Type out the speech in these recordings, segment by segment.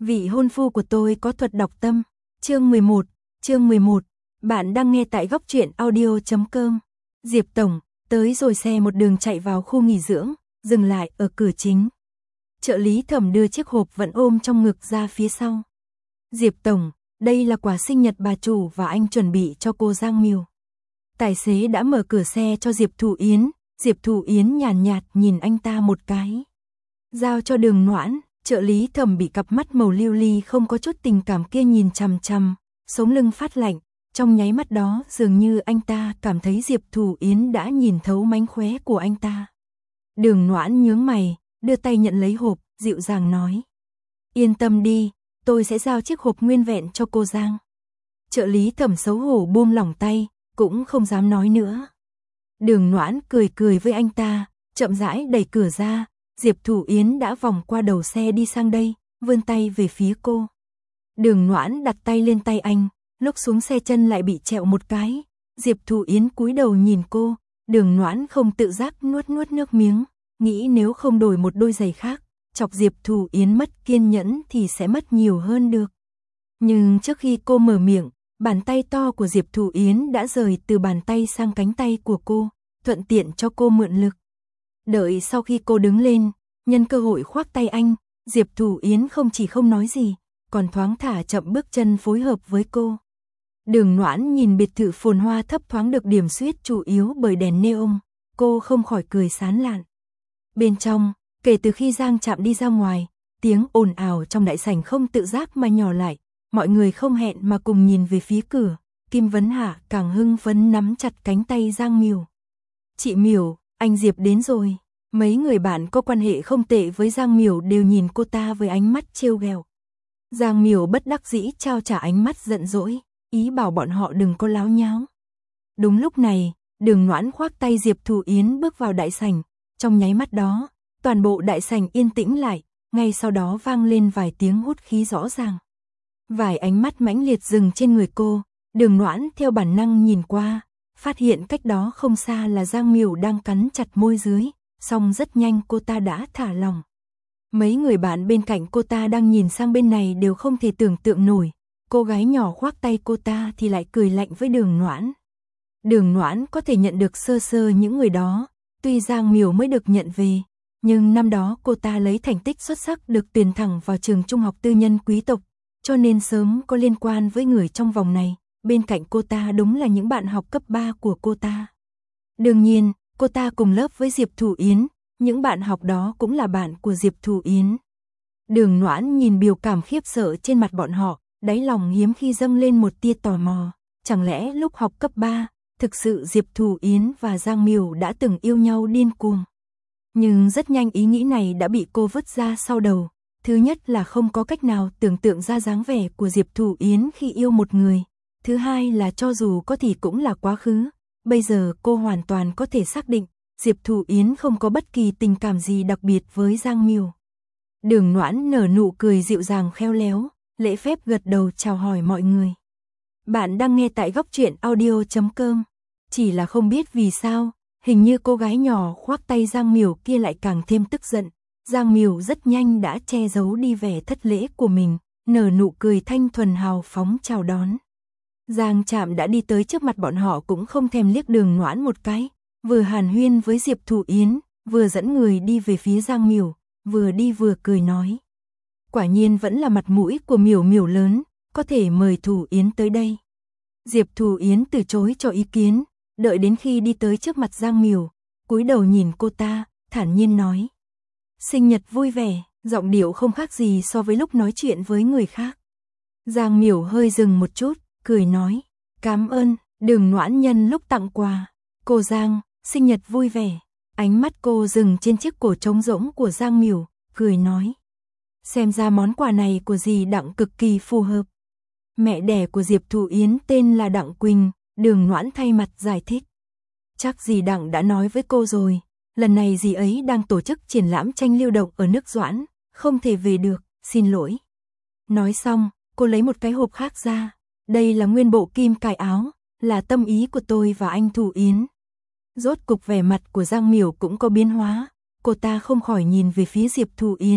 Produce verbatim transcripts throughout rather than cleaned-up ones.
Vị hôn phu của tôi có thuật đọc tâm. Chương mười một, chương mười một. Bạn đang nghe tại góc truyện audio chấm com. Diệp tổng, tới rồi. Xe một đường chạy vào khu nghỉ dưỡng, dừng lại ở cửa chính. Trợ lý Thẩm đưa chiếc hộp vẫn ôm trong ngực ra phía sau. Diệp tổng, đây là quà sinh nhật bà chủ và anh chuẩn bị cho cô Giang Miểu. Tài xế đã mở cửa xe cho Diệp Thụ Yến. Diệp Thụ Yến nhàn nhạt, nhạt nhìn anh ta một cái. Giao cho Đường Noãn. Trợ lý Thẩm bị cặp mắt màu lưu ly không có chút tình cảm kia nhìn chằm chằm, sống lưng phát lạnh. Trong nháy mắt đó dường như anh ta cảm thấy Diệp Thụ Yến đã nhìn thấu mánh khóe của anh ta. Đường Noãn nhướng mày, đưa tay nhận lấy hộp, dịu dàng nói. Yên tâm đi, tôi sẽ giao chiếc hộp nguyên vẹn cho cô Giang. Trợ lý Thẩm xấu hổ buông lỏng tay, cũng không dám nói nữa. Đường Noãn cười cười với anh ta, chậm rãi đẩy cửa ra. Diệp Thụ Yến đã vòng qua đầu xe đi sang đây, vươn tay về phía cô. Đường Noãn đặt tay lên tay anh, lúc xuống xe chân lại bị trẹo một cái. Diệp Thụ Yến cúi đầu nhìn cô, Đường Noãn không tự giác nuốt nuốt nước miếng, nghĩ nếu không đổi một đôi giày khác, chọc Diệp Thụ Yến mất kiên nhẫn thì sẽ mất nhiều hơn được. Nhưng trước khi cô mở miệng, bàn tay to của Diệp Thụ Yến đã rời từ bàn tay sang cánh tay của cô, thuận tiện cho cô mượn lực. Đợi sau khi cô đứng lên, nhân cơ hội khoác tay anh, Diệp Thụ Yến không chỉ không nói gì, còn thoáng thả chậm bước chân phối hợp với cô. Đường Noãn nhìn biệt thự phồn hoa thấp thoáng được điểm xuyết chủ yếu bởi đèn neon, cô không khỏi cười sán lạn. Bên trong, kể từ khi Giang Trạm đi ra ngoài, tiếng ồn ào trong đại sảnh không tự giác mà nhỏ lại, mọi người không hẹn mà cùng nhìn về phía cửa. Kim Vấn Hạ càng hưng phấn nắm chặt cánh tay Giang Miểu. Chị Miểu, anh Diệp đến rồi. Mấy người bạn có quan hệ không tệ với Giang Miểu đều nhìn cô ta với ánh mắt trêu ghẹo. Giang Miểu bất đắc dĩ trao trả ánh mắt giận dỗi, ý bảo bọn họ đừng có láo nháo. Đúng lúc này, Đường Noãn khoác tay Diệp Thụ Yến bước vào đại sảnh. Trong nháy mắt đó, toàn bộ đại sảnh yên tĩnh lại, ngay sau đó vang lên vài tiếng hút khí rõ ràng. Vài ánh mắt mãnh liệt dừng trên người cô, Đường Noãn theo bản năng nhìn qua, phát hiện cách đó không xa là Giang Miểu đang cắn chặt môi dưới, song rất nhanh cô ta đã thả lòng. Mấy người bạn bên cạnh cô ta đang nhìn sang bên này đều không thể tưởng tượng nổi, cô gái nhỏ khoác tay cô ta thì lại cười lạnh với Đường Noãn. Đường Noãn có thể nhận được sơ sơ những người đó, tuy Giang Miểu mới được nhận về, nhưng năm đó cô ta lấy thành tích xuất sắc được tuyển thẳng vào trường trung học tư nhân quý tộc, cho nên sớm có liên quan với người trong vòng này. Bên cạnh cô ta đúng là những bạn học cấp ba của cô ta. Đương nhiên, cô ta cùng lớp với Diệp Thụ Yến, những bạn học đó cũng là bạn của Diệp Thụ Yến. Đường Noãn nhìn biểu cảm khiếp sợ trên mặt bọn họ, đáy lòng hiếm khi dâng lên một tia tò mò. Chẳng lẽ lúc học cấp ba, thực sự Diệp Thụ Yến và Giang Miểu đã từng yêu nhau điên cuồng? Nhưng rất nhanh ý nghĩ này đã bị cô vứt ra sau đầu. Thứ nhất là không có cách nào tưởng tượng ra dáng vẻ của Diệp Thụ Yến khi yêu một người. Thứ hai là cho dù có thì cũng là quá khứ. Bây giờ cô hoàn toàn có thể xác định, Diệp Thụ Yến không có bất kỳ tình cảm gì đặc biệt với Giang Miểu. Đường Noãn nở nụ cười dịu dàng khéo léo, lễ phép gật đầu chào hỏi mọi người. Bạn đang nghe tại góc truyện audio chấm com. Chỉ là không biết vì sao, hình như cô gái nhỏ khoác tay Giang Miểu kia lại càng thêm tức giận. Giang Miểu rất nhanh đã che giấu đi vẻ thất lễ của mình, nở nụ cười thanh thuần hào phóng chào đón. Giang Trạm đã đi tới trước mặt bọn họ cũng không thèm liếc Đường Noãn một cái, vừa hàn huyên với Diệp Thụ Yến, vừa dẫn người đi về phía Giang Miểu, vừa đi vừa cười nói. Quả nhiên vẫn là mặt mũi của Miểu Miểu lớn, có thể mời Thụ Yến tới đây. Diệp Thụ Yến từ chối cho ý kiến, đợi đến khi đi tới trước mặt Giang Miểu, cúi đầu nhìn cô ta, thản nhiên nói. Sinh nhật vui vẻ, giọng điệu không khác gì so với lúc nói chuyện với người khác. Giang Miểu hơi dừng một chút, cười nói, cảm ơn. Đường Noãn nhân lúc tặng quà. Cô Giang, sinh nhật vui vẻ. Ánh mắt cô dừng trên chiếc cổ trống rỗng của Giang Miểu, cười nói. Xem ra món quà này của dì Đặng cực kỳ phù hợp. Mẹ đẻ của Diệp Thụ Yến tên là Đặng Quỳnh, Đường Noãn thay mặt giải thích. Chắc dì Đặng đã nói với cô rồi, lần này dì ấy đang tổ chức triển lãm tranh lưu động ở nước Doãn, không thể về được, xin lỗi. Nói xong, cô lấy một cái hộp khác ra. Đây là nguyên bộ kim cài áo, là tâm ý của tôi và anh Thụ Yến. Rốt cục vẻ mặt của Giang Miểu cũng có biến hóa, cô ta không khỏi nhìn về phía Diệp Thụ Yến,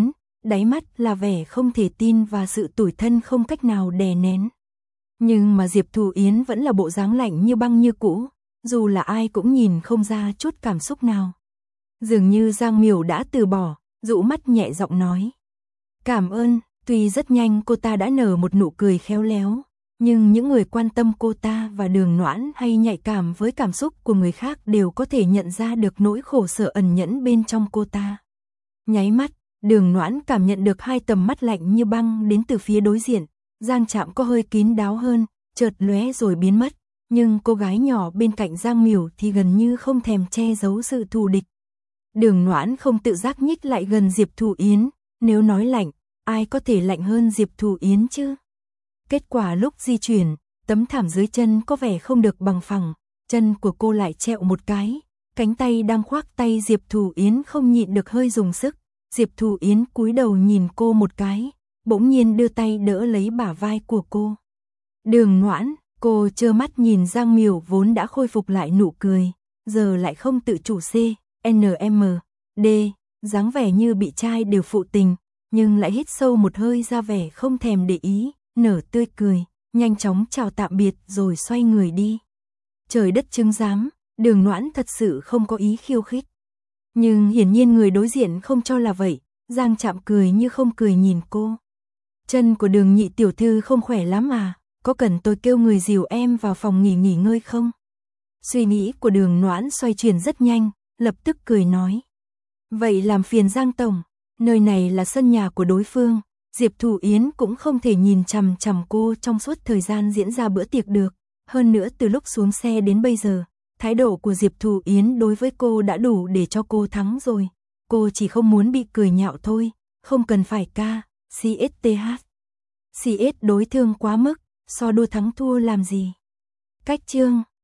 đáy mắt là vẻ không thể tin và sự tủi thân không cách nào đè nén. Nhưng mà Diệp Thù Yến vẫn là bộ dáng lạnh như băng như cũ, dù là ai cũng nhìn không ra chút cảm xúc nào. Dường như Giang Miểu đã từ bỏ, dụ mắt nhẹ giọng nói. Cảm ơn, tuy rất nhanh cô ta đã nở một nụ cười khéo léo, nhưng những người quan tâm cô ta và Đường Noãn hay nhạy cảm với cảm xúc của người khác đều có thể nhận ra được nỗi khổ sở ẩn nhẫn bên trong cô ta. Nháy mắt, Đường Noãn cảm nhận được hai tầm mắt lạnh như băng đến từ phía đối diện. Giang Trạm có hơi kín đáo hơn, chợt lóe rồi biến mất, nhưng cô gái nhỏ bên cạnh Giang Miểu thì gần như không thèm che giấu sự thù địch. Đường Noãn không tự giác nhích lại gần Diệp Thù Yến, nếu nói lạnh, ai có thể lạnh hơn Diệp Thù Yến chứ? Kết quả lúc di chuyển, tấm thảm dưới chân có vẻ không được bằng phẳng, chân của cô lại trẹo một cái, cánh tay đang khoác tay Diệp Thù Yến không nhịn được hơi dùng sức. Diệp Thù Yến cúi đầu nhìn cô một cái, bỗng nhiên đưa tay đỡ lấy bả vai của cô. Đường Noãn, cô trơ mắt nhìn Giang Miểu vốn đã khôi phục lại nụ cười, giờ lại không tự chủ C, N M, D, dáng vẻ như bị trai đều phụ tình, nhưng lại hít sâu một hơi ra vẻ không thèm để ý, nở tươi cười, nhanh chóng chào tạm biệt rồi xoay người đi. Trời đất chứng giám, Đường Noãn thật sự không có ý khiêu khích. Nhưng hiển nhiên người đối diện không cho là vậy, Giang Trạm cười như không cười nhìn cô. Chân của Đường nhị tiểu thư không khỏe lắm à, có cần tôi kêu người dìu em vào phòng nghỉ nghỉ ngơi không? Suy nghĩ của Đường Noãn xoay chuyển rất nhanh, lập tức cười nói. Vậy làm phiền Giang Tổng, nơi này là sân nhà của đối phương, Diệp Thù Yến cũng không thể nhìn chằm chằm cô trong suốt thời gian diễn ra bữa tiệc được. Hơn nữa từ lúc xuống xe đến bây giờ, thái độ của Diệp Thù Yến đối với cô đã đủ để cho cô thắng rồi. Cô chỉ không muốn bị cười nhạo thôi, không cần phải ca, xê ét tê hát. xê ét đối thương quá mức, so đua thắng thua làm gì. Cách chương